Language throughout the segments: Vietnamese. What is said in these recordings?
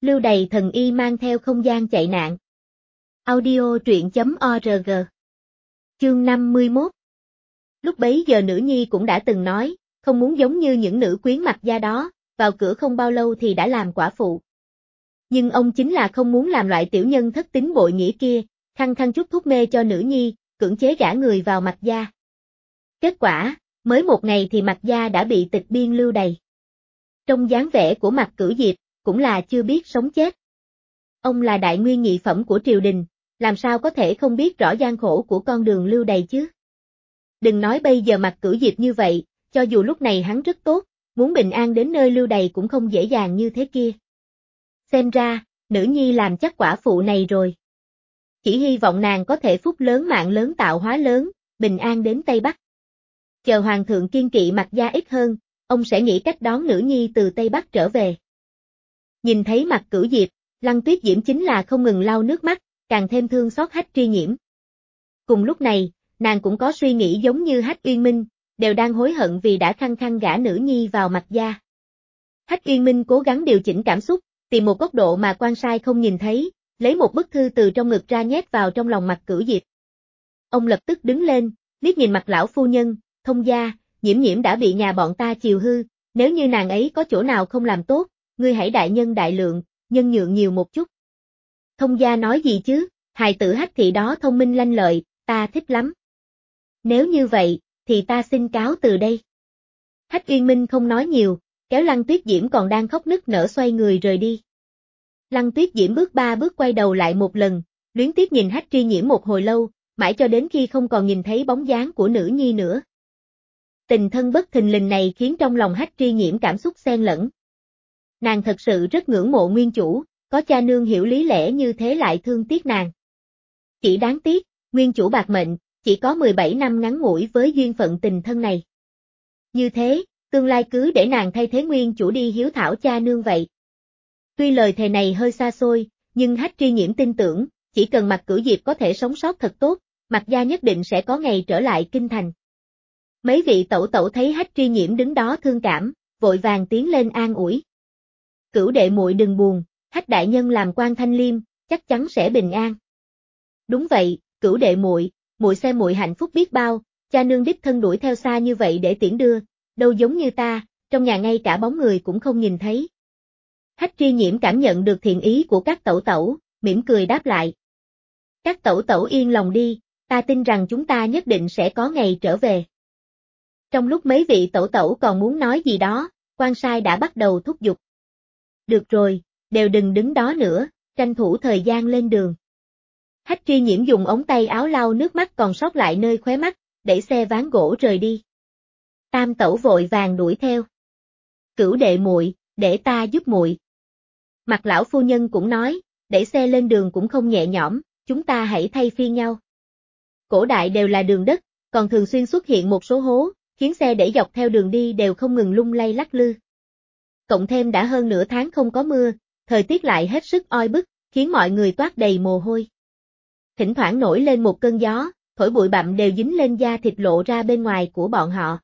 Lưu đày thần y mang theo không gian chạy nạn. Audio truyện.org. Chương 51. Lúc bấy giờ nữ nhi cũng đã từng nói, không muốn giống như những nữ quyến mặc gia đó, vào cửa không bao lâu thì đã làm quả phụ. Nhưng ông chính là không muốn làm loại tiểu nhân thất tín bội nghĩa kia, khăng khăng chút thuốc mê cho nữ nhi, cưỡng chế gả người vào Mạc gia. Kết quả, mới một ngày thì Mạc gia đã bị tịch biên lưu đày. Trong dáng vẻ của Mạc Cửu Diệp, cũng là chưa biết sống chết. Ông là đại nguyên nhị phẩm của triều đình, làm sao có thể không biết rõ gian khổ của con đường lưu đày chứ? Đừng nói bây giờ Mạc Cửu Diệp như vậy, cho dù lúc này hắn rất tốt, muốn bình an đến nơi lưu đày cũng không dễ dàng như thế kia. Xem ra, nữ nhi làm chắc quả phụ này rồi. Chỉ hy vọng nàng có thể phúc lớn mạng lớn tạo hóa lớn, bình an đến Tây Bắc. Chờ hoàng thượng kiên kỵ Mạc gia ít hơn, ông sẽ nghĩ cách đón nữ nhi từ Tây Bắc trở về. Nhìn thấy Mạc Cửu Diệp, Lăng Tuyết Diễm chính là không ngừng lau nước mắt, càng thêm thương xót Hách Tri Nhiễm. Cùng lúc này, nàng cũng có suy nghĩ giống như Hách Uyên Minh, đều đang hối hận vì đã khăng khăng gả nữ nhi vào Mạc gia. Hách Uyên Minh cố gắng điều chỉnh cảm xúc, tìm một góc độ mà quan sai không nhìn thấy, lấy một bức thư từ trong ngực ra nhét vào trong lòng Mạc Cửu Diệp. Ông lập tức đứng lên, liếc nhìn mặt lão phu nhân, thông gia, Nhiễm Nhiễm đã bị nhà bọn ta chiều hư, nếu như nàng ấy có chỗ nào không làm tốt, ngươi hãy đại nhân đại lượng, nhân nhượng nhiều một chút. Thông gia nói gì chứ, hài tử Hách thị đó thông minh lanh lợi, ta thích lắm. Nếu như vậy, thì ta xin cáo từ đây. Hách Uyên Minh không nói nhiều, kéo Lăng Tuyết Diễm còn đang khóc nức nở xoay người rời đi. Lăng Tuyết Diễm bước 3 bước quay đầu lại một lần, luyến tiếc nhìn Hách Tri Nhiễm một hồi lâu, mãi cho đến khi không còn nhìn thấy bóng dáng của nữ nhi nữa. Tình thân bất thình lình này khiến trong lòng Hách Tri Nhiễm cảm xúc xen lẫn. Nàng thật sự rất ngưỡng mộ nguyên chủ, có cha nương hiểu lý lẽ như thế lại thương tiếc nàng. Chỉ đáng tiếc, nguyên chủ bạc mệnh, chỉ có 17 năm ngắn ngủi với duyên phận tình thân này. Như thế, tương lai cứ để nàng thay thế nguyên chủ đi hiếu thảo cha nương vậy. Tuy lời thề này hơi xa xôi, nhưng Hách Tri Nhiễm tin tưởng, chỉ cần Mạc Cửu Diệp có thể sống sót thật tốt, Mạc gia nhất định sẽ có ngày trở lại kinh thành. Mấy vị tẩu tẩu thấy Hách Tri Nhiễm đứng đó thương cảm, vội vàng tiến lên an ủi. Cửu đệ muội đừng buồn, Hách đại nhân làm quan thanh liêm, chắc chắn sẽ bình an. Đúng vậy, Cửu đệ muội, muội xem muội hạnh phúc biết bao, cha nương đích thân đuổi theo xa như vậy để tiễn đưa, đâu giống như ta, trong nhà ngay cả bóng người cũng không nhìn thấy. Hách Tri Nhiễm cảm nhận được thiện ý của các tẩu tẩu, mỉm cười đáp lại. Các tẩu tẩu yên lòng đi, ta tin rằng chúng ta nhất định sẽ có ngày trở về. Trong lúc mấy vị tẩu tẩu còn muốn nói gì đó, quan sai đã bắt đầu thúc giục. Được rồi, đều đừng đứng đó nữa, tranh thủ thời gian lên đường. Hách Tri Nhiễm dùng ống tay áo lau nước mắt còn sót lại nơi khóe mắt, đẩy xe ván gỗ rời đi. Tam tẩu vội vàng đuổi theo. Cửu đệ muội, để ta giúp muội. Mặt lão phu nhân cũng nói, đẩy xe lên đường cũng không nhẹ nhõm, chúng ta hãy thay phiên nhau. Cổ đại đều là đường đất, còn thường xuyên xuất hiện một số hố, khiến xe đẩy dọc theo đường đi đều không ngừng lung lay lắc lư. Cộng thêm đã hơn nửa tháng không có mưa, thời tiết lại hết sức oi bức, khiến mọi người toát đầy mồ hôi. Thỉnh thoảng nổi lên một cơn gió, thổi bụi bặm đều dính lên da thịt lộ ra bên ngoài của bọn họ.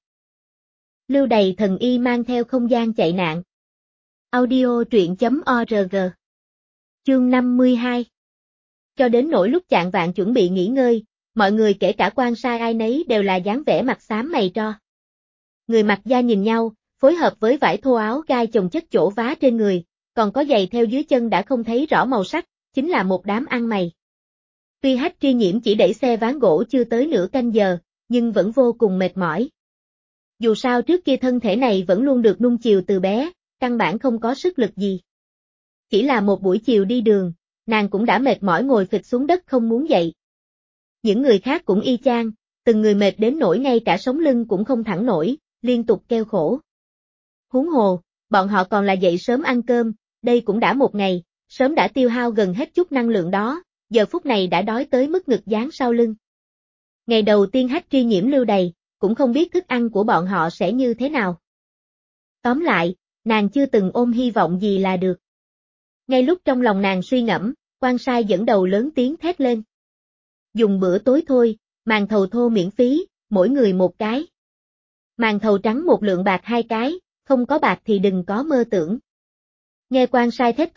Lưu đày thần y mang theo không gian chạy nạn. Audio truyện.org. Chương 52. Cho đến nỗi lúc chạng vạng chuẩn bị nghỉ ngơi, mọi người kể cả quan sai ai nấy đều là dáng vẻ mặt xám mày tro. Người Mạc gia nhìn nhau, phối hợp với vải thô áo gai chồng chất chỗ vá trên người, còn có giày theo dưới chân đã không thấy rõ màu sắc, chính là một đám ăn mày. Tuy Hách Tri Nhiễm chỉ đẩy xe ván gỗ chưa tới nửa canh giờ, nhưng vẫn vô cùng mệt mỏi. Dù sao trước kia thân thể này vẫn luôn được nuông chiều từ bé, căn bản không có sức lực gì. Chỉ là một buổi chiều đi đường, nàng cũng đã mệt mỏi ngồi phịch xuống đất không muốn dậy. Những người khác cũng y chang, từng người mệt đến nỗi ngay cả sống lưng cũng không thẳng nổi, liên tục kêu khổ. Huống hồ, bọn họ còn là dậy sớm ăn cơm, đây cũng đã một ngày, sớm đã tiêu hao gần hết chút năng lượng đó, giờ phút này đã đói tới mức ngực dán sau lưng. Ngày đầu tiên Hách Tri Nhiễm lưu đày, cũng không biết thức ăn của bọn họ sẽ như thế nào. Tóm lại, nàng chưa từng ôm hy vọng gì là được. Ngay lúc trong lòng nàng suy ngẫm, quan sai dẫn đầu lớn tiếng thét lên. Dùng bữa tối thôi, màn thầu thô miễn phí, mỗi người một cái. Màn thầu trắng một lượng bạc 2 cái, không có bạc thì đừng có mơ tưởng. Nghe quan sai thét to,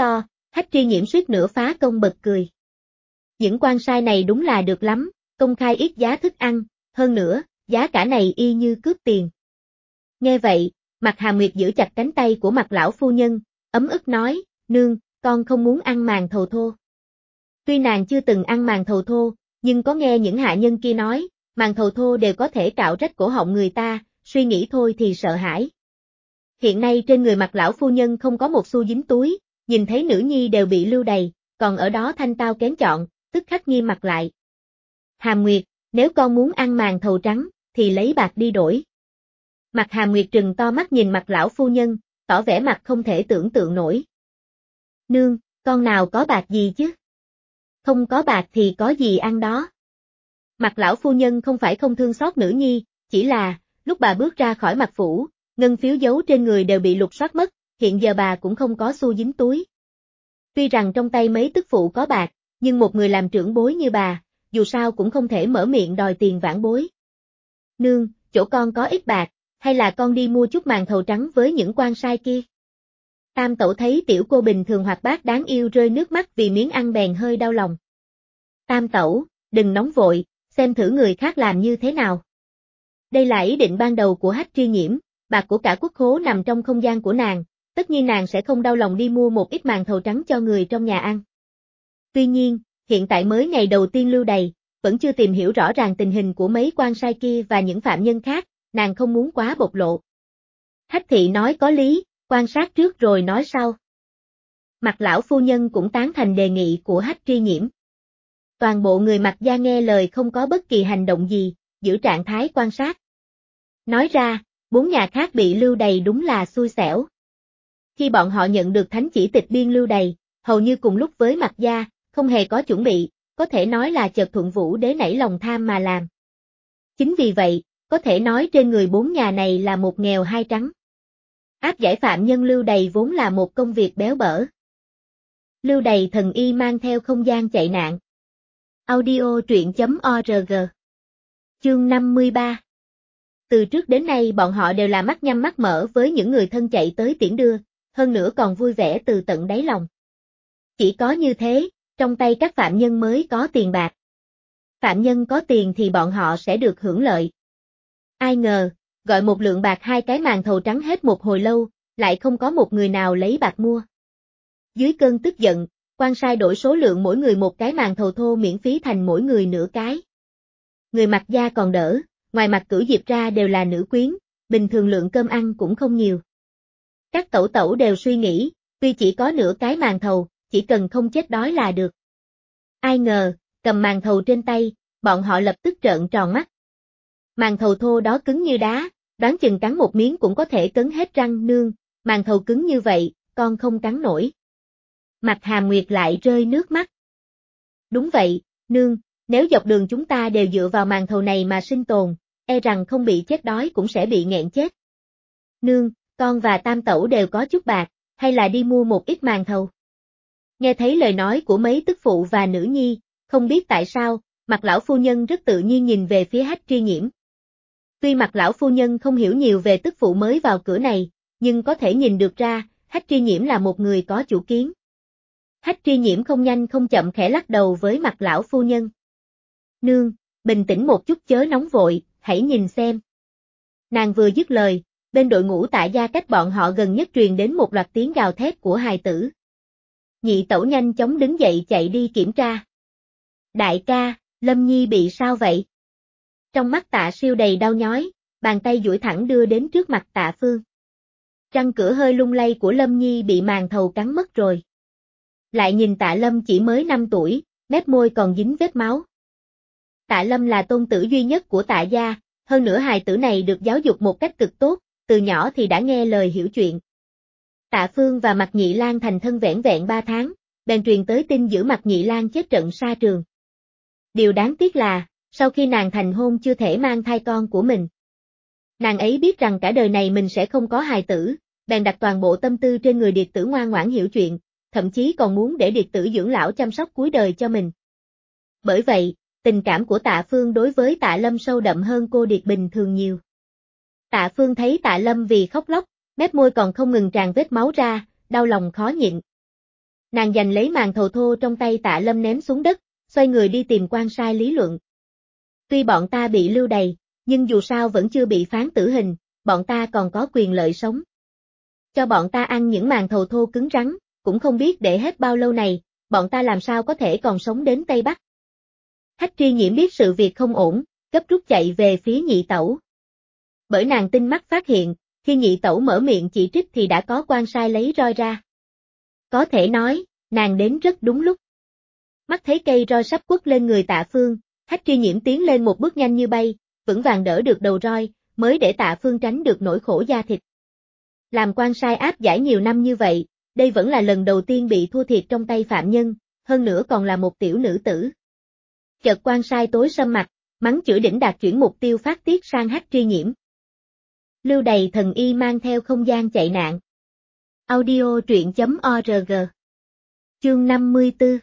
Hách Tri Nhiễm suýt nữa phá công bật cười. Những quan sai này đúng là được lắm, công khai yết giá thức ăn, hơn nữa, giá cả này y như cướp tiền. Nghe vậy, Mạc Hà Nguyệt giữ chặt cánh tay của Mạc lão phu nhân, ấm ức nói, nương, con không muốn ăn màn thầu thô. Tuy nàng chưa từng ăn màn thầu thô, nhưng có nghe những hạ nhân kia nói, màn thầu thô đều có thể cạo rách cổ họng người ta, suy nghĩ thôi thì sợ hãi. Hiện nay trên người Mạc lão phu nhân không có một xu dính túi, nhìn thấy nữ nhi đều bị lưu đày, còn ở đó thanh tao kén chọn, tức khắc nghiêm mặt lại. Hàm Nguyệt, nếu con muốn ăn màn thầu trắng, thì lấy bạc đi đổi. Mạc Hàm Nguyệt trừng to mắt nhìn Mạc lão phu nhân, tỏ vẻ mặt không thể tưởng tượng nổi. Nương, con nào có bạc gì chứ? Không có bạc thì có gì ăn đó. Mạc lão phu nhân không phải không thương xót nữ nhi, chỉ là, lúc bà bước ra khỏi Mạc phủ, ngân phiếu giấu trên người đều bị lục soát mất, hiện giờ bà cũng không có xu dính túi. Tuy rằng trong tay mấy tức phụ có bạc, nhưng một người làm trưởng bối như bà, dù sao cũng không thể mở miệng đòi tiền vãn bối. Nương, chỗ con có ít bạc, hay là con đi mua chút màn thầu trắng với những quan sai kia? Tam tẩu thấy tiểu cô bình thường hoạt bát đáng yêu rơi nước mắt vì miếng ăn bèn hơi đau lòng. Tam tẩu, đừng nóng vội, xem thử người khác làm như thế nào. Đây là ý định ban đầu của Hách Tri Nhiễm, bạc của cả quốc khố nằm trong không gian của nàng, tất nhiên nàng sẽ không đau lòng đi mua một ít màn thầu trắng cho người trong nhà ăn. Tuy nhiên, hiện tại mới ngày đầu tiên lưu đày, vẫn chưa tìm hiểu rõ ràng tình hình của mấy quan sai kia và những phạm nhân khác, nàng không muốn quá bộc lộ. Hách thị nói có lý, quan sát trước rồi nói sau. Mạc lão phu nhân cũng tán thành đề nghị của Hách Tri Nhiễm. Toàn bộ người Mạc gia nghe lời không có bất kỳ hành động gì, giữ trạng thái quan sát. Nói ra, 4 nhà khác bị lưu đày đúng là xui xẻo. Khi bọn họ nhận được thánh chỉ tịch biên lưu đày, hầu như cùng lúc với Mạc gia, không hề có chuẩn bị, có thể nói là chợt thuận Vũ đế nảy lòng tham mà làm. Chính vì vậy, có thể nói trên người 4 nhà này là một nghèo hai trắng. Áp giải phạm nhân lưu đày vốn là một công việc béo bở. Lưu đày thần y mang theo không gian chạy nạn. Audio truyện.org. Chương 53. Từ trước đến nay bọn họ đều là mắt nhắm mắt mở với những người thân chạy tới tiễn đưa, hơn nữa còn vui vẻ từ tận đáy lòng. Chỉ có như thế, trong tay các phạm nhân mới có tiền bạc. Phạm nhân có tiền thì bọn họ sẽ được hưởng lợi. Ai ngờ, gọi một lượng bạc 2 cái màn thầu trắng hết một hồi lâu, lại không có một người nào lấy bạc mua. Dưới cơn tức giận, quan sai đổi số lượng mỗi người một cái màn thầu thô miễn phí thành mỗi người nửa cái. Người Mạc gia còn đỡ, ngoài Mạc Cửu Diệp ra đều là nữ quyến, bình thường lượng cơm ăn cũng không nhiều. Các tẩu tẩu đều suy nghĩ, tuy chỉ có nửa cái màn thầu, chỉ cần không chết đói là được. Ai ngờ, cầm màn thầu trên tay, bọn họ lập tức trợn tròn mắt. Màn thầu thô đó cứng như đá, đoán chừng cắn một miếng cũng có thể cấn hết răng. Nương, màn thầu cứng như vậy, con không cắn nổi. Mạc Hàm Nguyệt lại rơi nước mắt. Đúng vậy, nương, nếu dọc đường chúng ta đều dựa vào màn thầu này mà sinh tồn, e rằng không bị chết đói cũng sẽ bị nghẹn chết. Nương, con và tam tẩu đều có chút bạc, hay là đi mua một ít màn thầu. Nghe thấy lời nói của mấy tức phụ và nữ nhi, không biết tại sao, Mạc lão phu nhân rất tự nhiên nhìn về phía Hách Tri Nhiễm. Tuy Mạc lão phu nhân không hiểu nhiều về tức phụ mới vào cửa này, nhưng có thể nhìn được ra, Hách Tri Nhiễm là một người có chủ kiến. Hách Tri Nhiễm không nhanh không chậm khẽ lắc đầu với Mạc lão phu nhân. Nương, bình tĩnh một chút chớ nóng vội, hãy nhìn xem. Nàng vừa dứt lời, bên đội ngũ Tạ gia cách bọn họ gần nhất truyền đến một loạt tiếng gào thét của hài tử. Nhị tẩu nhanh chóng đứng dậy chạy đi kiểm tra. Đại ca, Lâm Nhi bị sao vậy? Trong mắt Tạ Siêu đầy đau nhói, bàn tay duỗi thẳng đưa đến trước mặt Tạ Phương. Răng cửa hơi lung lay của Lâm Nhi bị màn thầu cắn mất rồi. Lại nhìn Tạ Lâm chỉ mới 5 tuổi, mép môi còn dính vết máu. Tạ Lâm là tôn tử duy nhất của Tạ gia, hơn nữa hài tử này được giáo dục một cách cực tốt, từ nhỏ thì đã nghe lời hiểu chuyện. Tạ Phương và Mạc Nhị Lang thành thân vẻn vẹn 3 tháng, bèn truyền tới tin giữ Mạc Nhị Lang chết trận sa trường. Điều đáng tiếc là, sau khi nàng thành hôn chưa thể mang thai con của mình. Nàng ấy biết rằng cả đời này mình sẽ không có hài tử, bèn đặt toàn bộ tâm tư trên người điệt tử ngoan ngoãn hiểu chuyện, thậm chí còn muốn để điệt tử dưỡng lão chăm sóc cuối đời cho mình. Bởi vậy, tình cảm của Tạ Phương đối với Tạ Lâm sâu đậm hơn cô điệt bình thường nhiều. Tạ Phương thấy Tạ Lâm vì khóc lóc, mép môi còn không ngừng tràn vết máu ra, đau lòng khó nhịn. Nàng giành lấy màn thầu thô trong tay Tạ Lâm ném xuống đất, xoay người đi tìm quan sai lý luận. Tuy bọn ta bị lưu đày, nhưng dù sao vẫn chưa bị phán tử hình, bọn ta còn có quyền lợi sống. Cho bọn ta ăn những màn thầu thô cứng rắn, cũng không biết để hết bao lâu này, bọn ta làm sao có thể còn sống đến Tây Bắc. Hách Tri Nhiễm biết sự việc không ổn, gấp rút chạy về phía nhị tẩu. Bởi nàng tinh mắt phát hiện, khi nhị tẩu mở miệng chỉ trích thì đã có quan sai lấy roi ra. Có thể nói, nàng đến rất đúng lúc. Mắt thấy cây roi sắp quất lên người Tạ Phương, Hách Tri Nhiễm tiến lên một bước nhanh như bay, vững vàng đỡ được đầu roi, mới để Tạ Phương tránh được nỗi khổ da thịt. Làm quan sai áp giải nhiều năm như vậy, đây vẫn là lần đầu tiên bị thua thiệt trong tay phạm nhân, hơn nữa còn là một tiểu nữ tử. Chợt quan sai tối sầm mặt, mắng chửi đỉnh đạt chuyển mục tiêu phát tiết sang Hách Tri Nhiễm. Lưu đày thần y mang theo không gian chạy nạn. Audio truyện.org. Chương 54.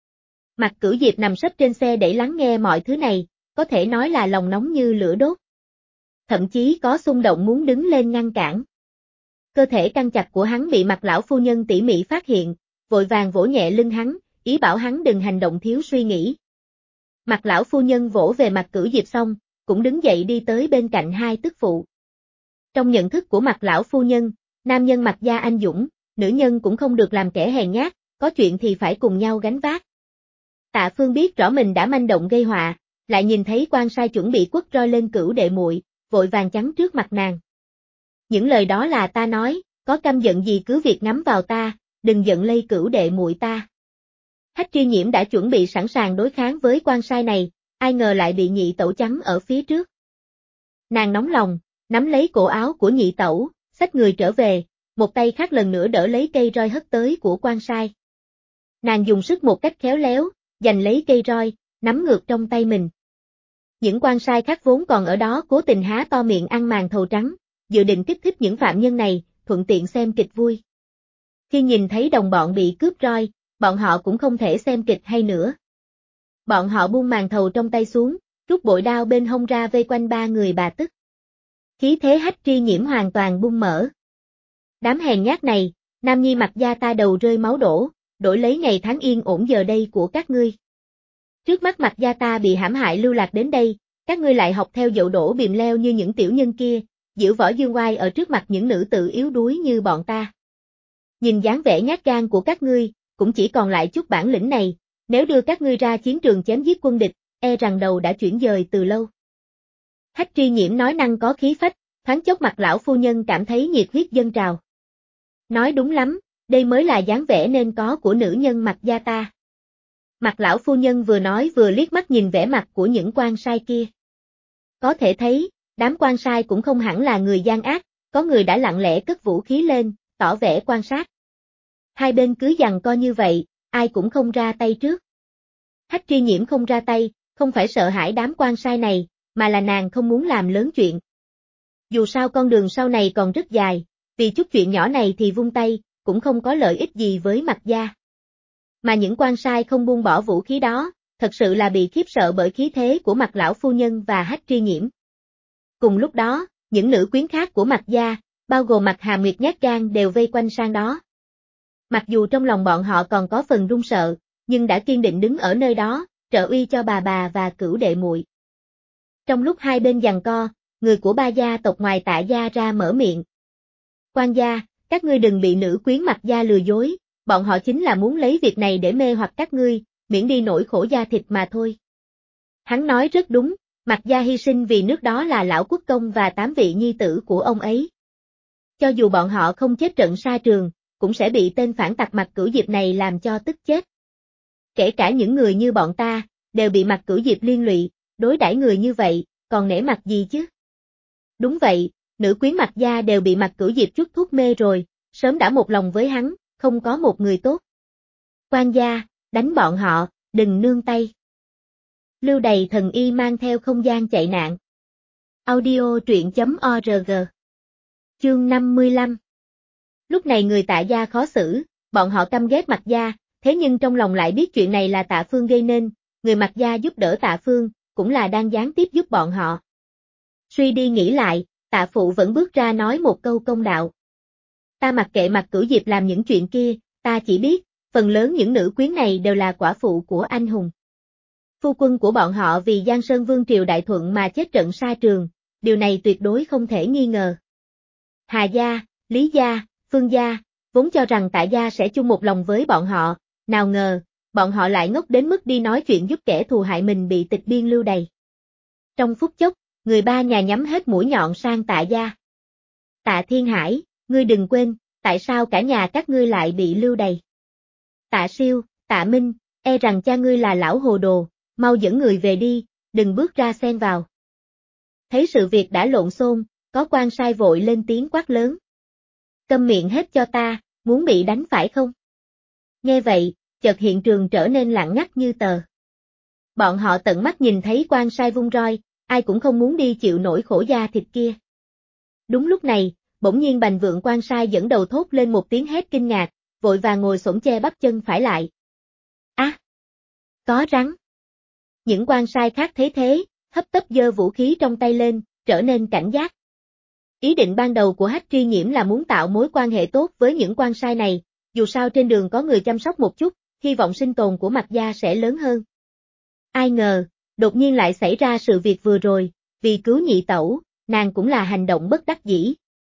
Mạc Cửu Diệp nằm sấp trên xe để lắng nghe mọi thứ này, có thể nói là lòng nóng như lửa đốt. Thậm chí có xung động muốn đứng lên ngăn cản. Cơ thể căng chặt của hắn bị Mạc lão phu nhân tỉ mỉ phát hiện, vội vàng vỗ nhẹ lưng hắn, ý bảo hắn đừng hành động thiếu suy nghĩ. Mạc lão phu nhân vỗ về Mạc Cửu Diệp xong, cũng đứng dậy đi tới bên cạnh hai tức phụ. Trong nhận thức của Mạc lão phu nhân, nam nhân Mạc gia anh dũng, nữ nhân cũng không được làm kẻ hèn nhát, có chuyện thì phải cùng nhau gánh vác. Tạ Phương biết rõ mình đã manh động gây họa, lại nhìn thấy quan sai chuẩn bị quất roi lên Cửu đệ muội, vội vàng chắn trước mặt nàng. Những lời đó là ta nói, có căm giận gì cứ việc ngắm vào ta, đừng giận lây Cửu đệ muội ta. Hách Tri Nhiễm đã chuẩn bị sẵn sàng đối kháng với quan sai này, ai ngờ lại bị nhị tẩu chắn ở phía trước. Nàng nóng lòng, nắm lấy cổ áo của nhị tẩu, xách người trở về, một tay khác lần nữa đỡ lấy cây roi hất tới của quan sai. Nàng dùng sức một cách khéo léo, giành lấy cây roi, nắm ngược trong tay mình. Những quan sai khác vốn còn ở đó cố tình há to miệng ăn màn thầu trắng, dự định kích thích những phạm nhân này, thuận tiện xem kịch vui. Khi nhìn thấy đồng bọn bị cướp roi, bọn họ cũng không thể xem kịch hay nữa. Bọn họ buông màn thầu trong tay xuống, rút bội đao bên hông ra vây quanh ba người bà tức. Khí thế Hách Tri Nhiễm hoàn toàn bung mở. Đám hèn nhát này, nam nhi Mạc gia ta đầu rơi máu đổ, đổi lấy ngày tháng yên ổn giờ đây của các ngươi. Trước mắt Mạc gia ta bị hãm hại lưu lạc đến đây, các ngươi lại học theo dậu đổ bìm leo như những tiểu nhân kia, giễu võ dương oai ở trước mặt những nữ tử yếu đuối như bọn ta. Nhìn dáng vẻ nhát gan của các ngươi, cũng chỉ còn lại chút bản lĩnh này, nếu đưa các ngươi ra chiến trường chém giết quân địch, e rằng đầu đã chuyển dời từ lâu. Hách Tri Nhiễm nói năng có khí phách, thoáng chốc Mạc lão phu nhân cảm thấy nhiệt huyết dâng trào. Nói đúng lắm, đây mới là dáng vẻ nên có của nữ nhân Mạc gia ta. Mạc lão phu nhân vừa nói vừa liếc mắt nhìn vẻ mặt của những quan sai kia. Có thể thấy, đám quan sai cũng không hẳn là người gian ác, có người đã lặng lẽ cất vũ khí lên, tỏ vẻ quan sát. Hai bên cứ giằng co như vậy, ai cũng không ra tay trước. Hách Tri Nhiễm không ra tay, không phải sợ hãi đám quan sai này, mà là nàng không muốn làm lớn chuyện. Dù sao con đường sau này còn rất dài, vì chút chuyện nhỏ này thì vung tay, cũng không có lợi ích gì với Mạc gia. Mà những quan sai không buông bỏ vũ khí đó, thật sự là bị khiếp sợ bởi khí thế của Mạc lão phu nhân và Hách Tri Nhiễm. Cùng lúc đó, những nữ quyến khác của Mạc gia, bao gồm Mạc Hàm Nguyệt nhát gan đều vây quanh sang đó. Mặc dù trong lòng bọn họ còn có phần run sợ, nhưng đã kiên định đứng ở nơi đó, trợ uy cho bà và Cửu đệ muội. Trong lúc hai bên giằng co, người của ba gia tộc ngoài Tạ gia ra mở miệng. Quan gia, các ngươi đừng bị nữ quyến Mạc gia lừa dối, bọn họ chính là muốn lấy việc này để mê hoặc các ngươi, miễn đi nỗi khổ da thịt mà thôi. Hắn nói rất đúng, Mạc gia hy sinh vì nước đó là lão quốc công và 8 vị nhi tử của ông ấy. Cho dù bọn họ không chết trận sa trường, cũng sẽ bị tên phản tặc Mạc Cửu Diệp này làm cho tức chết. Kể cả những người như bọn ta, đều bị Mạc Cửu Diệp liên lụy, đối đãi người như vậy, còn nể mặt gì chứ? Đúng vậy, nữ quyến Mạc gia đều bị Mạc Cửu Diệp chút thuốc mê rồi, sớm đã một lòng với hắn, không có một người tốt. Quan gia, đánh bọn họ, đừng nương tay. Lưu đày thần y mang theo không gian chạy nạn. Audio truyện.org. Chương 55. Lúc này người Tạ gia khó xử, bọn họ căm ghét Mạc gia, thế nhưng trong lòng lại biết chuyện này là Tạ Phương gây nên, người Mạc gia giúp đỡ Tạ Phương, cũng là đang gián tiếp giúp bọn họ. Suy đi nghĩ lại, Tạ phụ vẫn bước ra nói một câu công đạo. Ta mặc kệ Mạc Cửu Diệp làm những chuyện kia, ta chỉ biết, Phần lớn những nữ quyến này đều là quả phụ của anh hùng. Phu quân của bọn họ vì Giang Sơn Vương triều đại thuận mà chết trận sa trường, điều này tuyệt đối không thể nghi ngờ. Hà gia, Lý gia, Phương gia, vốn cho rằng Tạ gia sẽ chung một lòng với bọn họ, nào ngờ, bọn họ lại ngốc đến mức đi nói chuyện giúp kẻ thù hại mình bị tịch biên lưu đày. Trong phút chốc, người ba nhà nhắm hết mũi nhọn sang Tạ gia. Tạ Thiên Hải, ngươi đừng quên, tại sao cả nhà các ngươi lại bị lưu đày? Tạ Siêu, Tạ Minh, e rằng cha ngươi là lão hồ đồ, mau dẫn người về đi, đừng bước ra xen vào. Thấy sự việc đã lộn xộn, có quan sai vội lên tiếng quát lớn. Câm miệng hết cho ta, muốn bị đánh phải không? Nghe vậy, chợt hiện trường trở nên lặng ngắt như tờ. Bọn họ tận mắt nhìn thấy quan sai vung roi, ai cũng không muốn đi chịu nổi khổ da thịt kia. Đúng lúc này, bỗng nhiên Bành Vượng quan sai dẫn đầu thốt lên một tiếng hét kinh ngạc, vội vàng ngồi xổm che bắp chân phải lại. Á! Có rắn! Những quan sai khác thấy thế, hấp tấp giơ vũ khí trong tay lên, trở nên cảnh giác. Ý định ban đầu của Hách Tri Nhiễm là muốn tạo mối quan hệ tốt với những quan sai này, dù sao trên đường có người chăm sóc một chút, hy vọng sinh tồn của Mạc gia sẽ lớn hơn. Ai ngờ, đột nhiên lại xảy ra sự việc vừa rồi, vì cứu nhị tẩu, nàng cũng là hành động bất đắc dĩ.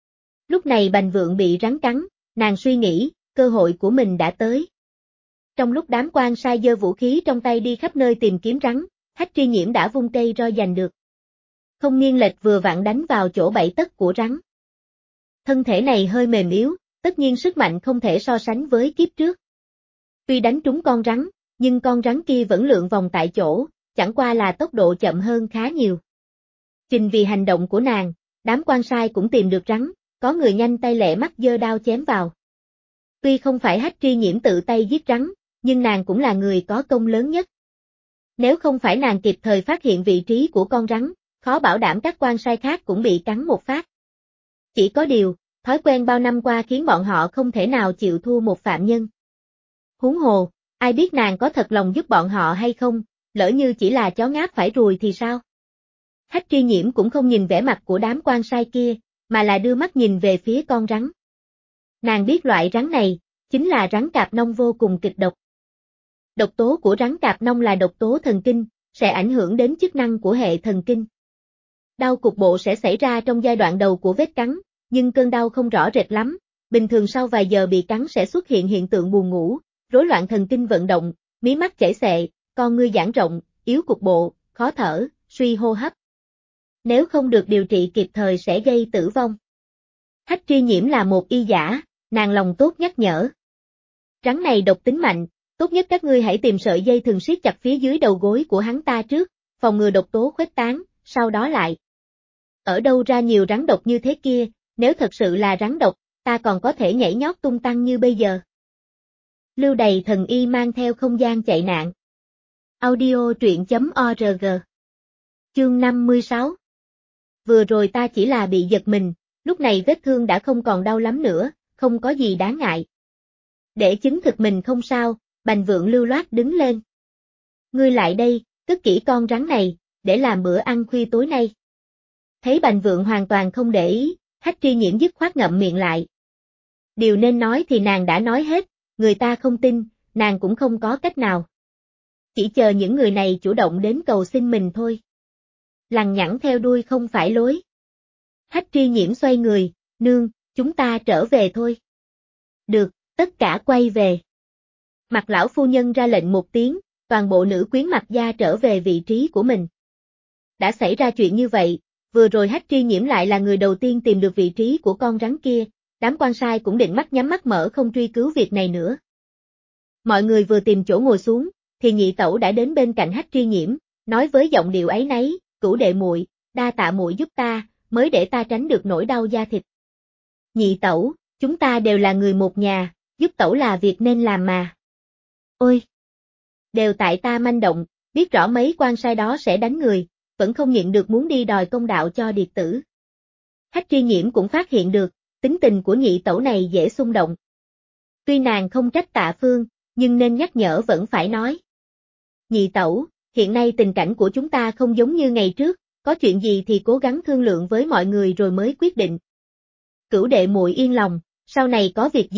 Lúc này Bành Vượng bị rắn cắn, nàng suy nghĩ, cơ hội của mình đã tới. Trong lúc đám quan sai giơ vũ khí trong tay đi khắp nơi tìm kiếm rắn, Hách Tri Nhiễm đã vung cây roi giành được. Không nghiêng lệch vừa vặn đánh vào chỗ bẫy tất của rắn. Thân thể này hơi mềm yếu, tất nhiên sức mạnh không thể so sánh với kiếp trước. Tuy đánh trúng con rắn, nhưng con rắn kia vẫn lượn vòng tại chỗ, chẳng qua là tốc độ chậm hơn khá nhiều. Chính vì hành động của nàng, đám quan sai cũng tìm được rắn, có người nhanh tay lẹ mắt giơ đao chém vào. Tuy không phải Hách Tri Nhiễm tự tay giết rắn, nhưng nàng cũng là người có công lớn nhất. Nếu không phải nàng kịp thời phát hiện vị trí của con rắn, khó bảo đảm các quan sai khác cũng bị cắn một phát. Chỉ có điều, thói quen bao năm qua khiến bọn họ không thể nào chịu thua một phạm nhân. Huống hồ, ai biết nàng có thật lòng giúp bọn họ hay không, lỡ như chỉ là chó ngáp phải ruồi thì sao? Hách Tri Nhiễm cũng không nhìn vẻ mặt của đám quan sai kia, mà là đưa mắt nhìn về phía con rắn. Nàng biết loại rắn này, chính là rắn cạp nông vô cùng kịch độc. Độc tố của rắn cạp nông là độc tố thần kinh, sẽ ảnh hưởng đến chức năng của hệ thần kinh. Đau cục bộ sẽ xảy ra trong giai đoạn đầu của vết cắn, nhưng cơn đau không rõ rệt lắm, bình thường sau vài giờ bị cắn sẽ xuất hiện hiện tượng buồn ngủ, rối loạn thần kinh vận động, mí mắt chảy xệ, con ngươi giãn rộng, yếu cục bộ, khó thở, suy hô hấp. Nếu không được điều trị kịp thời sẽ gây tử vong. Hách Tri Nhiễm là một y giả, nàng lòng tốt nhắc nhở. Rắn này độc tính mạnh, tốt nhất các ngươi hãy tìm sợi dây thừng siết chặt phía dưới đầu gối của hắn ta trước, phòng ngừa độc tố khuếch tán, sau đó lại. Ở đâu ra nhiều rắn độc như thế kia, nếu thật sự là rắn độc, ta còn có thể nhảy nhót tung tăng như bây giờ. Lưu đày thần y mang theo không gian chạy nạn. Audio truyện.org. Chương 56. Vừa rồi ta chỉ là bị giật mình, lúc này vết thương đã không còn đau lắm nữa, không có gì đáng ngại. Để chứng thực mình không sao, Bành Vượng lưu loát đứng lên. Ngươi lại đây, cất kỹ con rắn này, để làm bữa ăn khuya tối nay. Thấy Bành Vượng hoàn toàn không để ý, Hách Tri Nhiễm dứt khoát ngậm miệng lại. Điều nên nói thì nàng đã nói hết, người ta không tin, nàng cũng không có cách nào. Chỉ chờ những người này chủ động đến cầu xin mình thôi. Lằng nhằng theo đuôi không phải lối. Hách Tri Nhiễm xoay người, nương, chúng ta trở về thôi. Được, tất cả quay về. Mạc lão phu nhân ra lệnh một tiếng, toàn bộ nữ quyến Mạc gia trở về vị trí của mình. Đã xảy ra chuyện như vậy, vừa rồi Hách Tri Nhiễm lại là người đầu tiên tìm được vị trí của con rắn kia, đám quan sai cũng định mắt nhắm mắt mở không truy cứu việc này nữa. Mọi người vừa tìm chỗ ngồi xuống, thì nhị tẩu đã đến bên cạnh Hách Tri Nhiễm, nói với giọng điệu áy náy, Cửu đệ muội, đa tạ muội giúp ta, mới để ta tránh được nỗi đau da thịt. Nhị tẩu, chúng ta đều là người một nhà, giúp tẩu là việc nên làm mà. Ôi! Đều tại ta manh động, biết rõ mấy quan sai đó sẽ đánh người, vẫn không nhịn được muốn đi đòi công đạo cho điệt tử. Hách Tri Nhiễm cũng phát hiện được, tính tình của nhị tẩu này dễ xung động. Tuy nàng không trách Tạ Phương, nhưng nên nhắc nhở vẫn phải nói. Nhị tẩu, hiện nay tình cảnh của chúng ta không giống như ngày trước, có chuyện gì thì cố gắng thương lượng với mọi người rồi mới quyết định. Cửu đệ muội yên lòng, sau này có việc gì,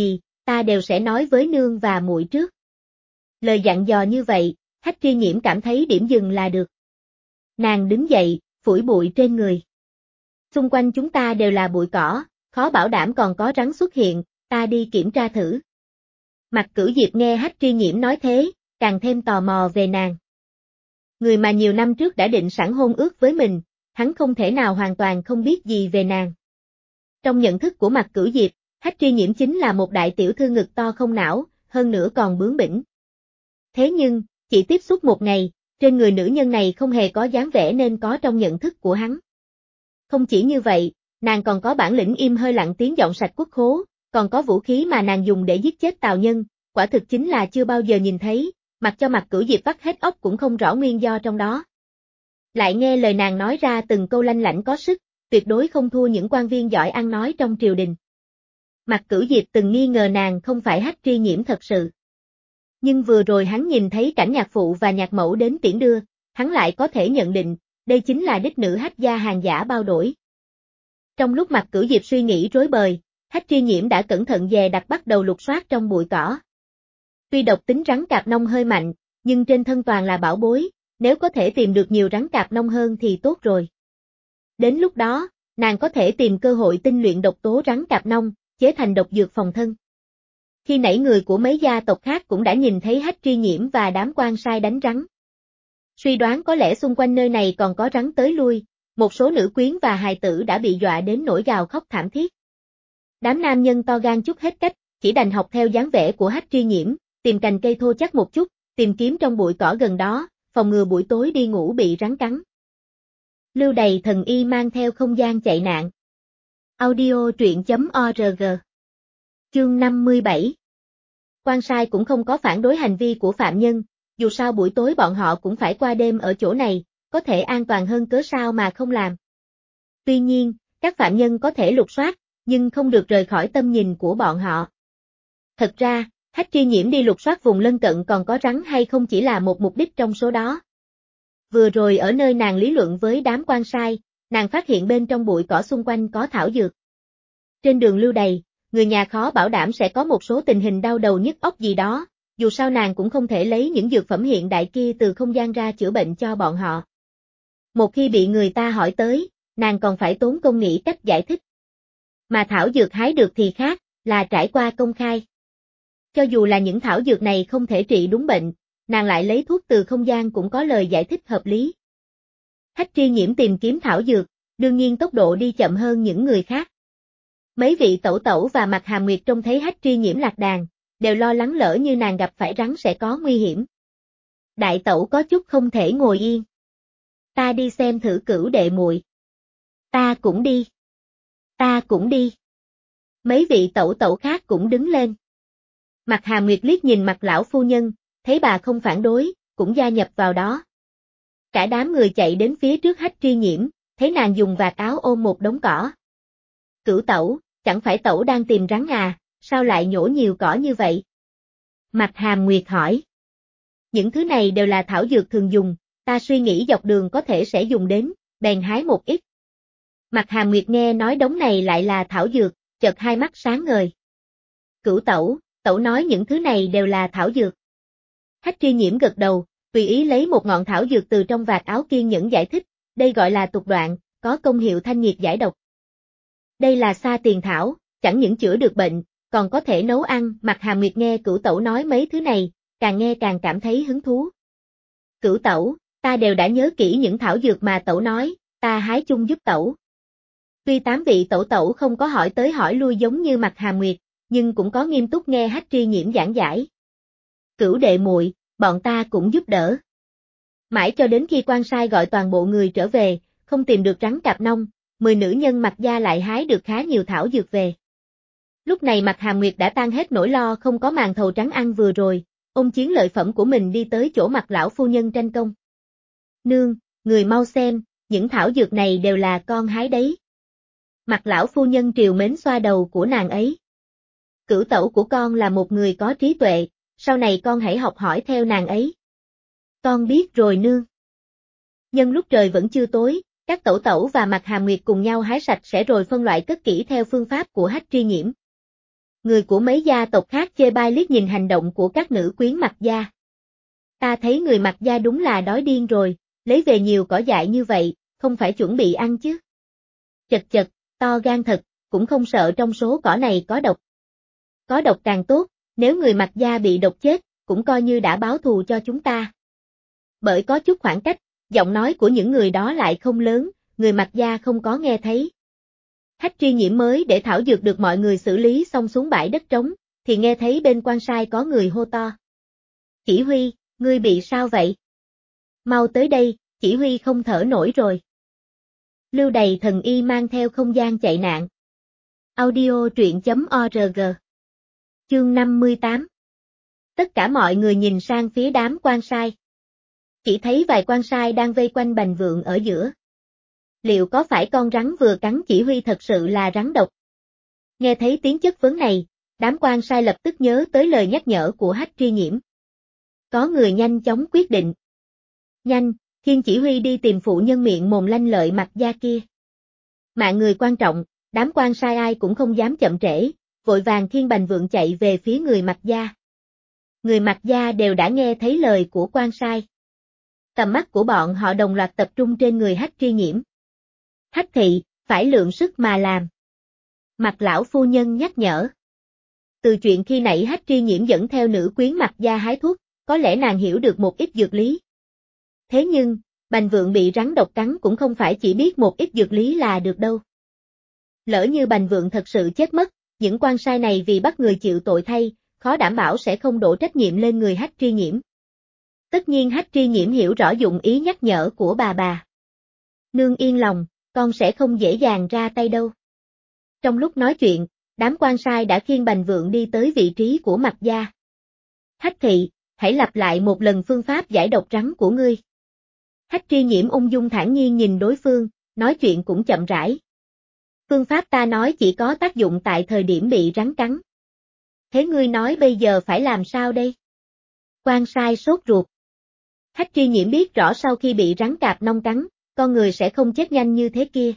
ta đều sẽ nói với nương và muội trước. Lời dặn dò như vậy, Hách Tri Nhiễm cảm thấy điểm dừng là được. Nàng đứng dậy, phủi bụi trên người. Xung quanh chúng ta đều là bụi cỏ, khó bảo đảm còn có rắn xuất hiện, ta đi kiểm tra thử. Mạc Cửu Diệp nghe Hách Tri Nhiễm nói thế, càng thêm tò mò về nàng. Người mà nhiều năm trước đã định sẵn hôn ước với mình, hắn không thể nào hoàn toàn không biết gì về nàng. Trong nhận thức của Mạc Cửu Diệp, Hách Tri Nhiễm chính là một đại tiểu thư ngực to không não, hơn nữa còn bướng bỉnh. Thế nhưng, chỉ tiếp xúc một ngày, trên người nữ nhân này không hề có dáng vẻ nên có trong nhận thức của hắn. Không chỉ như vậy, nàng còn có bản lĩnh im hơi lặng tiếng dọn sạch quốc khố, còn có vũ khí mà nàng dùng để giết chết Tào Nhân, quả thực chính là chưa bao giờ nhìn thấy, mặc cho Mạc Cửu Diệp vắt hết óc cũng không rõ nguyên do trong đó. Lại nghe lời nàng nói ra từng câu lanh lảnh có sức, tuyệt đối không thua những quan viên giỏi ăn nói trong triều đình. Mạc Cửu Diệp từng nghi ngờ nàng không phải Hách Tri Nhiễm thật sự. Nhưng vừa rồi hắn nhìn thấy cảnh nhạc phụ và nhạc mẫu đến tiễn đưa, hắn lại có thể nhận định, đây chính là đích nữ Hách gia hàng giả bao đổi. Trong lúc Mạc Cửu Diệp suy nghĩ rối bời, Hách Tri Nhiễm đã cẩn thận dè đặt bắt đầu lục soát trong bụi cỏ. Tuy độc tính rắn cạp nông hơi mạnh, nhưng trên thân toàn là bảo bối, nếu có thể tìm được nhiều rắn cạp nông hơn thì tốt rồi. Đến lúc đó, nàng có thể tìm cơ hội tinh luyện độc tố rắn cạp nông, chế thành độc dược phòng thân. Khi nãy người của mấy gia tộc khác cũng đã nhìn thấy Hách Tri Nhiễm và đám quan sai đánh rắn. Suy đoán có lẽ xung quanh nơi này còn có rắn tới lui, một số nữ quyến và hài tử đã bị dọa đến nỗi gào khóc thảm thiết. Đám nam nhân to gan chút hết cách, chỉ đành học theo dáng vẻ của Hách Tri Nhiễm, tìm cành cây thô chắc một chút, tìm kiếm trong bụi cỏ gần đó, phòng ngừa buổi tối đi ngủ bị rắn cắn. Lưu Đày thần y mang theo không gian chạy nạn. Audio truyện.org. Chương 57. Quan sai cũng không có phản đối hành vi của phạm nhân, dù sao buổi tối bọn họ cũng phải qua đêm ở chỗ này, có thể an toàn hơn cớ sao mà không làm. Tuy nhiên, các phạm nhân có thể lục soát, nhưng không được rời khỏi tâm nhìn của bọn họ. Thật ra, Hách Tri Nhiễm đi lục soát vùng lân cận còn có rắn hay không chỉ là một mục đích trong số đó. Vừa rồi ở nơi nàng lý luận với đám quan sai, nàng phát hiện bên trong bụi cỏ xung quanh có thảo dược. Trên đường Lưu Đày, người nhà khó bảo đảm sẽ có một số tình hình đau đầu nhức óc gì đó, dù sao nàng cũng không thể lấy những dược phẩm hiện đại kia từ không gian ra chữa bệnh cho bọn họ. Một khi bị người ta hỏi tới, nàng còn phải tốn công nghĩ cách giải thích. Mà thảo dược hái được thì khác, là trải qua công khai. Cho dù là những thảo dược này không thể trị đúng bệnh, nàng lại lấy thuốc từ không gian cũng có lời giải thích hợp lý. Hách Tri Nhiễm tìm kiếm thảo dược, đương nhiên tốc độ đi chậm hơn những người khác. Mấy vị tẩu tẩu và Mạc Hàm Nguyệt trông thấy Hách Tri Nhiễm lạc đàn, đều lo lắng lỡ như nàng gặp phải rắn sẽ có nguy hiểm. Đại tẩu có chút không thể ngồi yên. Ta đi xem thử Cửu đệ muội. Ta cũng đi. Ta cũng đi. Mấy vị tẩu tẩu khác cũng đứng lên. Mạc Hàm Nguyệt liếc nhìn mặt lão phu nhân, thấy bà không phản đối, cũng gia nhập vào đó. Cả đám người chạy đến phía trước Hách Tri Nhiễm, thấy nàng dùng vạt áo ôm một đống cỏ. Cửu tẩu, chẳng phải tẩu đang tìm rắn à, sao lại nhổ nhiều cỏ như vậy? Mạc Hàm Nguyệt hỏi. Những thứ này đều là thảo dược thường dùng, ta suy nghĩ dọc đường có thể sẽ dùng đến, bèn hái một ít. Mạc Hàm Nguyệt nghe nói đống này lại là thảo dược, chợt hai mắt sáng ngời. Cửu tẩu, tẩu nói những thứ này đều là thảo dược. Hách Tri Nhiễm gật đầu, tùy ý lấy một ngọn thảo dược từ trong vạt áo kiên nhẫn giải thích, đây gọi là tục đoạn, có công hiệu thanh nhiệt giải độc. Đây là sa tiền thảo, chẳng những chữa được bệnh, còn có thể nấu ăn. Mạc Hàm Nguyệt nghe Cửu tẩu nói mấy thứ này, càng nghe càng cảm thấy hứng thú. Cửu tẩu, ta đều đã nhớ kỹ những thảo dược mà tẩu nói, ta hái chung giúp tẩu. Tuy 8 vị tẩu tẩu không có hỏi tới hỏi lui giống như Mạc Hàm Nguyệt, nhưng cũng có nghiêm túc nghe Hách Tri Nhiễm giảng giải. Cửu đệ muội, bọn ta cũng giúp đỡ. Mãi cho đến khi quan sai gọi toàn bộ người trở về, không tìm được rắn cạp nông, 10 nữ nhân Mạc gia lại hái được khá nhiều thảo dược về. Lúc này Mạc Hàm Nguyệt đã tan hết nỗi lo không có màn thầu trắng ăn vừa rồi, ôm chiến lợi phẩm của mình đi tới chỗ Mạc lão phu nhân tranh công. Nương, người mau xem, những thảo dược này đều là con hái đấy. Mạc lão phu nhân triều mến xoa đầu của nàng ấy. Cửu tẩu của con là một người có trí tuệ, sau này con hãy học hỏi theo nàng ấy. Con biết rồi nương. Nhân lúc trời vẫn chưa tối, các tẩu tẩu và Mạc Hàm Nguyệt cùng nhau hái sạch sẽ rồi phân loại cất kỹ theo phương pháp của Hách Tri Nhiễm. Người của mấy gia tộc khác chê bai liếc nhìn hành động của các nữ quyến Mạc gia. Ta thấy người Mạc gia đúng là đói điên rồi, lấy về nhiều cỏ dại như vậy, không phải chuẩn bị ăn chứ. Chật chật, to gan thật, cũng không sợ trong số cỏ này có độc. Có độc càng tốt, nếu người Mạc gia bị độc chết, cũng coi như đã báo thù cho chúng ta. Bởi có chút khoảng cách, giọng nói của những người đó lại không lớn, người Mạc gia không có nghe thấy. Hách Tri Nhiễm mới để thảo dược được mọi người xử lý xong xuống bãi đất trống, thì nghe thấy bên quan sai có người hô to. Chỉ huy, ngươi bị sao vậy? Mau tới đây, chỉ huy không thở nổi rồi. Lưu Đầy Thần Y mang theo không gian chạy nạn. Audio truyện.org. Chương 58. Tất cả mọi người nhìn sang phía đám quan sai. Chỉ thấy vài quan sai đang vây quanh Bành Vượng ở giữa. Liệu có phải con rắn vừa cắn chỉ huy thật sự là rắn độc? Nghe thấy tiếng chất vấn này, đám quan sai lập tức nhớ tới lời nhắc nhở của Hách Tri Nhiễm. Có người nhanh chóng quyết định. Nhanh, khiêng chỉ huy đi tìm phụ nhân miệng mồm lanh lợi Mạc gia kia. Mạng người quan trọng, đám quan sai ai cũng không dám chậm trễ, vội vàng khiêng Bành Vượng chạy về phía người Mạc gia. Người Mạc gia đều đã nghe thấy lời của quan sai. Tầm mắt của bọn họ đồng loạt tập trung trên người Hách Tri Nhiễm. Hách thị, phải lượng sức mà làm. Mạc lão phu nhân nhắc nhở. Từ chuyện khi nãy Hách Tri Nhiễm dẫn theo nữ quyến Mạc gia hái thuốc, có lẽ nàng hiểu được một ít dược lý. Thế nhưng, Bành Vượng bị rắn độc cắn cũng không phải chỉ biết một ít dược lý là được đâu. Lỡ như Bành Vượng thật sự chết mất, những quan sai này vì bắt người chịu tội thay, khó đảm bảo sẽ không đổ trách nhiệm lên người Hách Tri Nhiễm. Tất nhiên Hách Tri Nhiễm hiểu rõ dụng ý nhắc nhở của bà. Nương yên lòng, con sẽ không dễ dàng ra tay đâu. Trong lúc nói chuyện, đám quan sai đã khiêng Bành Vượng đi tới vị trí của Mạc gia. Hách thị, hãy lặp lại một lần phương pháp giải độc rắn của ngươi. Hách Tri Nhiễm ung dung thản nhiên nhìn đối phương, nói chuyện cũng chậm rãi. Phương pháp ta nói chỉ có tác dụng tại thời điểm bị rắn cắn. Thế ngươi nói bây giờ phải làm sao đây? Quan sai sốt ruột. Hách Tri Nhiễm biết rõ sau khi bị rắn cạp nong cắn, con người sẽ không chết nhanh như thế kia.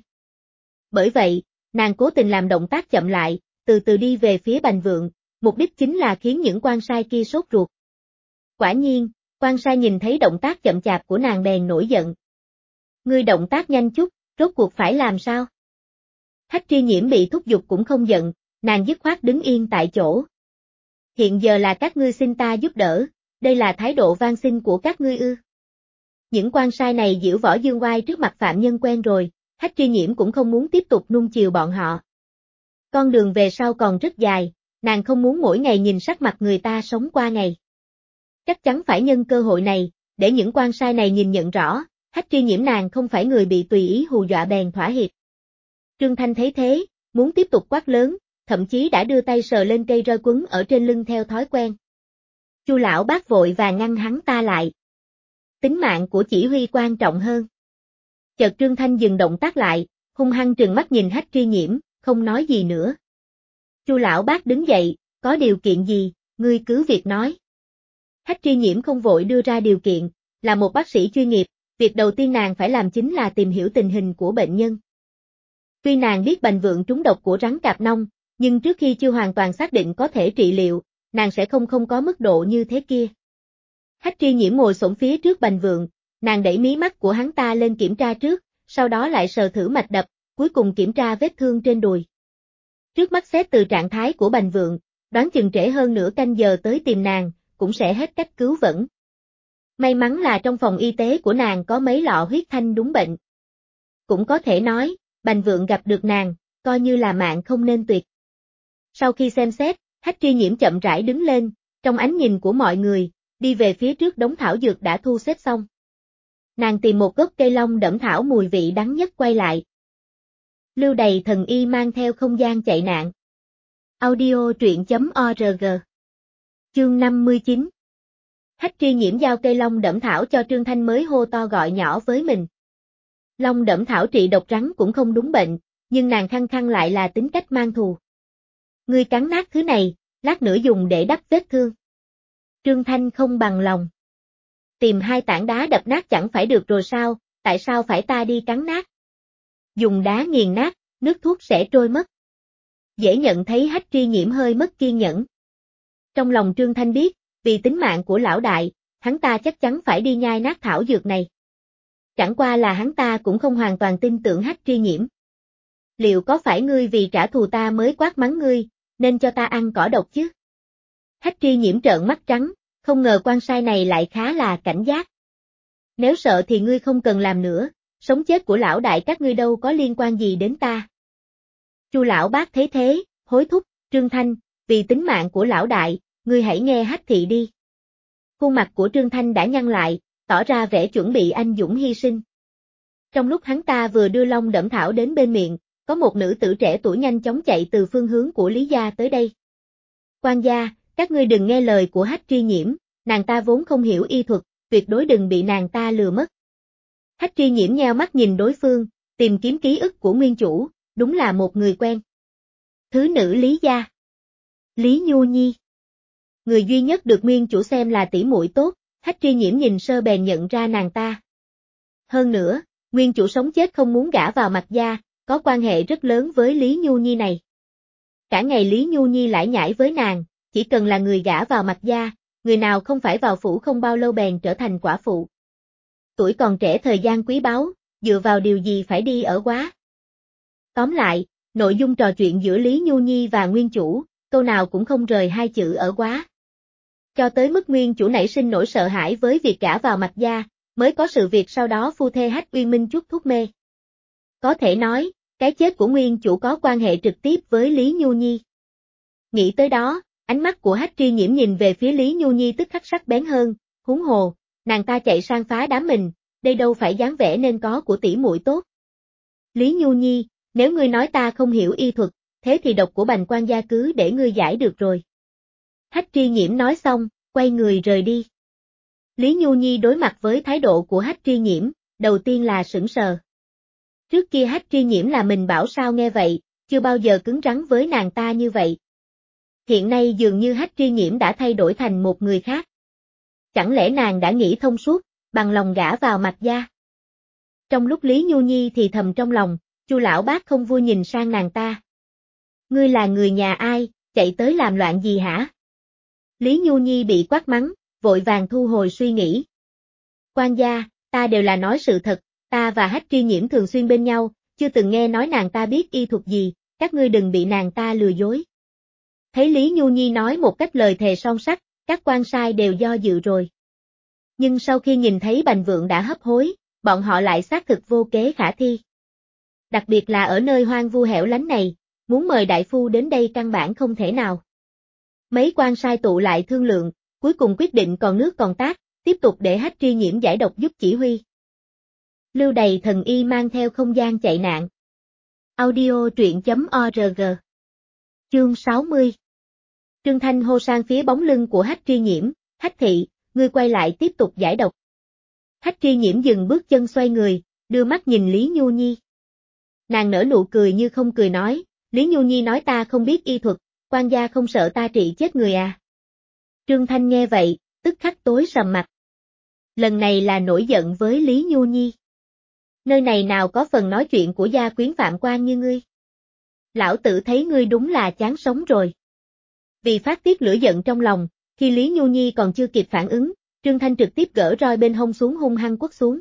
Bởi vậy, nàng cố tình làm động tác chậm lại, từ từ đi về phía Bành Vượng, mục đích chính là khiến những quan sai kia sốt ruột. Quả nhiên, quan sai nhìn thấy động tác chậm chạp của nàng bèn nổi giận. Ngươi động tác nhanh chút, rốt cuộc phải làm sao? Hách Tri Nhiễm bị thúc giục cũng không giận, nàng dứt khoát đứng yên tại chỗ. Hiện giờ là các ngươi xin ta giúp đỡ, đây là thái độ van xin của các ngươi ư? Những quan sai này giễu võ dương oai trước mặt phạm nhân quen rồi, Hách Tri Nhiễm cũng không muốn tiếp tục nuông chiều bọn họ. Con đường về sau còn rất dài, nàng không muốn mỗi ngày nhìn sắc mặt người ta sống qua ngày. Chắc chắn phải nhân cơ hội này, để những quan sai này nhìn nhận rõ, Hách Tri Nhiễm nàng không phải người bị tùy ý hù dọa bèn thỏa hiệp. Trương Thanh thấy thế, muốn tiếp tục quát lớn, thậm chí đã đưa tay sờ lên cây roi quấn ở trên lưng theo thói quen. Chu lão bác vội và ngăn hắn ta lại. Tính mạng của chỉ huy quan trọng hơn. Chợt Trương Thanh dừng động tác lại, hung hăng trừng mắt nhìn Hách Tri Nhiễm, không nói gì nữa. Chu lão bác đứng dậy, có điều kiện gì, ngươi cứ việc nói. Hách Tri Nhiễm không vội đưa ra điều kiện, là một bác sĩ chuyên nghiệp, việc đầu tiên nàng phải làm chính là tìm hiểu tình hình của bệnh nhân. Tuy nàng biết Bành Vượng trúng độc của rắn cạp nong, nhưng trước khi chưa hoàn toàn xác định có thể trị liệu, nàng sẽ không có mức độ như thế kia. Hách Tri Nhiễm ngồi xổm phía trước Bành Vượng, nàng đẩy mí mắt của hắn ta lên kiểm tra trước, sau đó lại sờ thử mạch đập, cuối cùng kiểm tra vết thương trên đùi. Trước mắt xét từ trạng thái của Bành Vượng, đoán chừng trễ hơn nửa canh giờ tới tìm nàng, cũng sẽ hết cách cứu vẫn. May mắn là trong phòng y tế của nàng có mấy lọ huyết thanh đúng bệnh. Cũng có thể nói, Bành Vượng gặp được nàng, coi như là mạng không nên tuyệt. Sau khi xem xét, Hách Tri Nhiễm chậm rãi đứng lên, trong ánh nhìn của mọi người, đi về phía trước đống thảo dược đã thu xếp xong. Nàng tìm một gốc cây long đẫm thảo mùi vị đắng nhất quay lại. Lưu Đầy Thần Y mang theo không gian chạy nạn. Audio truyện.org. Chương 59. Hách Tri Nhiễm giao cây long đẫm thảo cho Trương Thanh mới hô to gọi nhỏ với mình. Long đẫm thảo trị độc rắn cũng không đúng bệnh, nhưng nàng khăng khăng lại là tính cách mang thù. Ngươi cắn nát thứ này, lát nữa dùng để đắp vết thương. Trương Thanh không bằng lòng. Tìm hai tảng đá đập nát chẳng phải được rồi sao, tại sao phải ta đi cắn nát? Dùng đá nghiền nát, nước thuốc sẽ trôi mất. Dễ nhận thấy Hách Tri Nhiễm hơi mất kiên nhẫn. Trong lòng Trương Thanh biết, vì tính mạng của lão đại, hắn ta chắc chắn phải đi nhai nát thảo dược này. Chẳng qua là hắn ta cũng không hoàn toàn tin tưởng Hách Tri Nhiễm. Liệu có phải ngươi vì trả thù ta mới quát mắng ngươi, nên cho ta ăn cỏ độc chứ? Hách Tri Nhiễm trợn mắt trắng, không ngờ quan sai này lại khá là cảnh giác. Nếu sợ thì ngươi không cần làm nữa, sống chết của lão đại các ngươi đâu có liên quan gì đến ta. Chu lão bác thấy thế, hối thúc, Trương Thanh, vì tính mạng của lão đại, ngươi hãy nghe Hách thị đi. Khuôn mặt của Trương Thanh đã nhăn lại, tỏ ra vẻ chuẩn bị anh dũng hy sinh. Trong lúc hắn ta vừa đưa long đẫm thảo đến bên miệng, có một nữ tử trẻ tuổi nhanh chóng chạy từ phương hướng của Lý gia tới đây. Quan gia, các ngươi đừng nghe lời của Hách Tri Nhiễm, nàng ta vốn không hiểu y thuật, tuyệt đối đừng bị nàng ta lừa mất. Hách Tri Nhiễm nheo mắt nhìn đối phương, tìm kiếm ký ức của nguyên chủ, đúng là một người quen. Thứ nữ Lý gia. Lý Nhu Nhi. Người duy nhất được nguyên chủ xem là tỷ muội tốt, Hách Tri Nhiễm nhìn sơ bèn nhận ra nàng ta. Hơn nữa, nguyên chủ sống chết không muốn gả vào Mạc gia, có quan hệ rất lớn với Lý Nhu Nhi này. Cả ngày Lý Nhu Nhi lải nhải với nàng, chỉ cần là người gả vào Mạc gia, người nào không phải vào phủ không bao lâu bèn trở thành quả phụ. Tuổi còn trẻ thời gian quý báu, dựa vào điều gì phải đi ở quá. Tóm lại, nội dung trò chuyện giữa Lý Nhu Nhi và nguyên chủ, câu nào cũng không rời hai chữ ở quá. Cho tới mức nguyên chủ nảy sinh nỗi sợ hãi với việc gả vào Mạc gia, mới có sự việc sau đó phu thê Hách Uyên Minh chuốc thuốc mê. Có thể nói, cái chết của nguyên chủ có quan hệ trực tiếp với Lý Nhu Nhi. Nghĩ tới đó, ánh mắt của Hách Tri Nhiễm nhìn về phía Lý Nhu Nhi tức khắc sắc bén hơn, huống hồ, nàng ta chạy sang phá đám mình, đây đâu phải dáng vẻ nên có của tỷ muội tốt. Lý Nhu Nhi, nếu ngươi nói ta không hiểu y thuật, thế thì độc của Bành quan gia cứ để ngươi giải được rồi. Hách Tri Nhiễm nói xong, quay người rời đi. Lý Nhu Nhi đối mặt với thái độ của Hách Tri Nhiễm, đầu tiên là sững sờ. Trước kia Hách Tri Nhiễm là mình bảo sao nghe vậy, chưa bao giờ cứng rắn với nàng ta như vậy. Hiện nay dường như Hách Tri Nhiễm đã thay đổi thành một người khác. Chẳng lẽ nàng đã nghĩ thông suốt, bằng lòng gả vào Mạc gia? Trong lúc Lý Nhu Nhi thì thầm trong lòng, Chu lão bác không vui nhìn sang nàng ta. Ngươi là người nhà ai, chạy tới làm loạn gì hả? Lý Nhu Nhi bị quát mắng, vội vàng thu hồi suy nghĩ. Quan gia, ta đều là nói sự thật, ta và Hách Tri Nhiễm thường xuyên bên nhau, chưa từng nghe nói nàng ta biết y thuật gì, các ngươi đừng bị nàng ta lừa dối. Thấy Lý Nhu Nhi nói một cách lời thề son sắt, các quan sai đều do dự rồi. Nhưng sau khi nhìn thấy Bành Vượng đã hấp hối, bọn họ lại xác thực vô kế khả thi. Đặc biệt là ở nơi hoang vu hẻo lánh này, muốn mời đại phu đến đây căn bản không thể nào. Mấy quan sai tụ lại thương lượng, cuối cùng quyết định còn nước còn tát, tiếp tục để Hách Tri Nhiễm giải độc giúp chỉ huy. Lưu Đầy Thần Y mang theo không gian chạy nạn. Audio truyện.org. Chương 60. Trương Thanh hô sang phía bóng lưng của Hách Tri Nhiễm, Hách thị, ngươi quay lại tiếp tục giải độc. Hách Tri Nhiễm dừng bước chân xoay người, đưa mắt nhìn Lý Nhu Nhi. Nàng nở nụ cười như không cười nói, Lý Nhu Nhi nói ta không biết y thuật, quan gia không sợ ta trị chết người à. Trương Thanh nghe vậy, tức khắc tối sầm mặt. Lần này là nổi giận với Lý Nhu Nhi. Nơi này nào có phần nói chuyện của gia quyến phạm quan như ngươi. Lão tử thấy ngươi đúng là chán sống rồi. Vì phát tiết lửa giận trong lòng, khi Lý Nhu Nhi còn chưa kịp phản ứng, Trương Thanh trực tiếp gỡ roi bên hông xuống hung hăng quất xuống.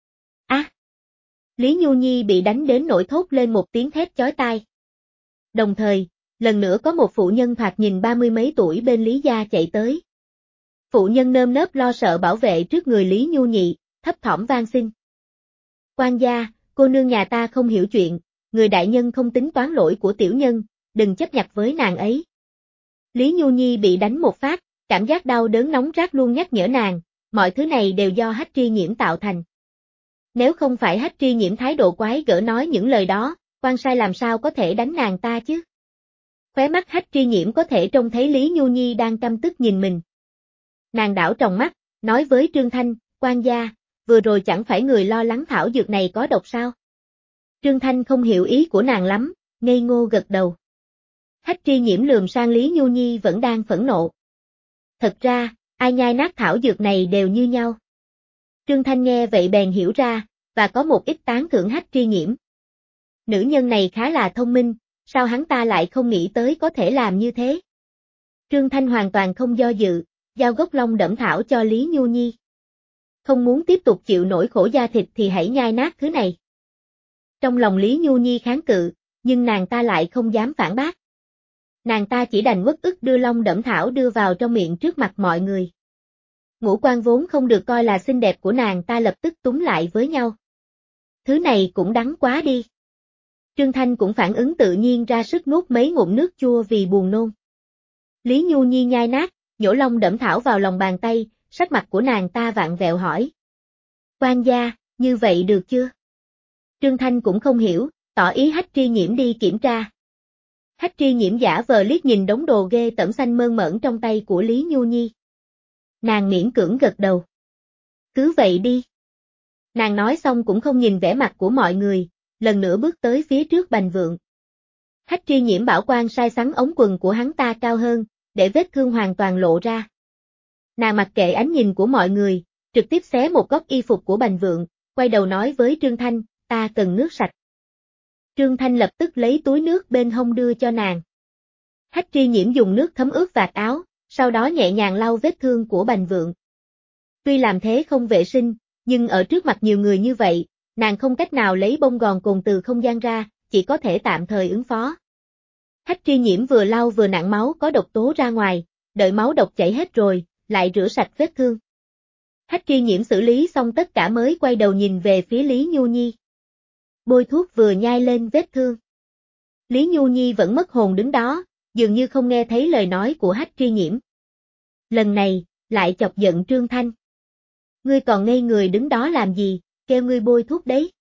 Lý Nhu Nhi bị đánh đến nỗi thốt lên một tiếng thét chói tai. Đồng thời, lần nữa có một phụ nhân thoạt nhìn 30 mấy tuổi bên Lý gia chạy tới. Phụ nhân nơm nớp lo sợ bảo vệ trước người Lý Nhu Nhi, thấp thỏm van xin. Quan gia, cô nương nhà ta không hiểu chuyện, người đại nhân không tính toán lỗi của tiểu nhân, đừng chấp nhặt với nàng ấy. Lý Nhu Nhi bị đánh một phát, cảm giác đau đớn nóng rát luôn nhắc nhở nàng, mọi thứ này đều do Hách Tri Nhiễm tạo thành. Nếu không phải Hách Tri Nhiễm thái độ quái gở nói những lời đó, quan sai làm sao có thể đánh nàng ta chứ? Khóe mắt Hách Tri Nhiễm có thể trông thấy Lý Nhu Nhi đang căm tức nhìn mình. Nàng đảo tròng mắt, nói với Trương Thanh, quan gia, vừa rồi chẳng phải người lo lắng thảo dược này có độc sao? Trương Thanh không hiểu ý của nàng lắm, ngây ngô gật đầu. Hách Tri Nhiễm lườm sang Lý Nhu Nhi vẫn đang phẫn nộ. Thật ra, ai nhai nát thảo dược này đều như nhau. Trương Thanh nghe vậy bèn hiểu ra, và có một ít tán thưởng Hách Tri Nhiễm. Nữ nhân này khá là thông minh, Sao hắn ta lại không nghĩ tới có thể làm như thế? Trương Thanh hoàn toàn không do dự, giao gốc long đẫm thảo cho Lý Nhu Nhi. Không muốn tiếp tục chịu nổi khổ da thịt thì hãy nhai nát thứ này. Trong lòng Lý Nhu Nhi kháng cự, nhưng nàng ta lại không dám phản bác. Nàng ta chỉ đành uất ức đưa long đẫm thảo đưa vào trong miệng trước mặt mọi người. Ngũ quan vốn không được coi là xinh đẹp của nàng ta lập tức túm lại với nhau. Thứ này cũng đắng quá đi. Trương Thanh cũng phản ứng tự nhiên ra sức nuốt mấy ngụm nước chua vì buồn nôn. Lý Nhu Nhi nhai nát, nhổ long đẫm thảo vào lòng bàn tay, sắc mặt của nàng ta vặn vẹo hỏi. Quan gia, như vậy được chưa? Trương Thanh cũng không hiểu, tỏ ý Hách Tri Nhiễm đi kiểm tra. Hách Tri Nhiễm giả vờ liếc nhìn đống đồ ghê tởm xanh mơn mởn trong tay của Lý Nhu Nhi. Nàng miễn cưỡng gật đầu. Cứ vậy đi. Nàng nói xong cũng không nhìn vẻ mặt của mọi người, lần nữa bước tới phía trước Bành Vượng. Hách Tri Nhiễm bảo quan sai xắn ống quần của hắn ta cao hơn, để vết thương hoàn toàn lộ ra. Nàng mặc kệ ánh nhìn của mọi người, trực tiếp xé một góc y phục của Bành Vượng, quay đầu nói với Trương Thanh, ta cần nước sạch. Trương Thanh lập tức lấy túi nước bên hông đưa cho nàng. Hách Tri Nhiễm dùng nước thấm ướt vạt áo, sau đó nhẹ nhàng lau vết thương của Bành Vượng. Tuy làm thế không vệ sinh, nhưng ở trước mặt nhiều người như vậy, nàng không cách nào lấy bông gòn cồn từ không gian ra, chỉ có thể tạm thời ứng phó. Hách Tri Nhiễm vừa lau vừa nặn máu có độc tố ra ngoài, đợi máu độc chảy hết rồi, lại rửa sạch vết thương. Hách Tri Nhiễm xử lý xong tất cả mới quay đầu nhìn về phía Lý Nhu Nhi. Bôi thuốc vừa nhai lên vết thương. Lý Nhu Nhi vẫn mất hồn đứng đó, dường như không nghe thấy lời nói của Hách Tri Nhiễm. Lần này, lại chọc giận Trương Thanh. Ngươi còn ngây người đứng đó làm gì, kêu ngươi bôi thuốc đấy.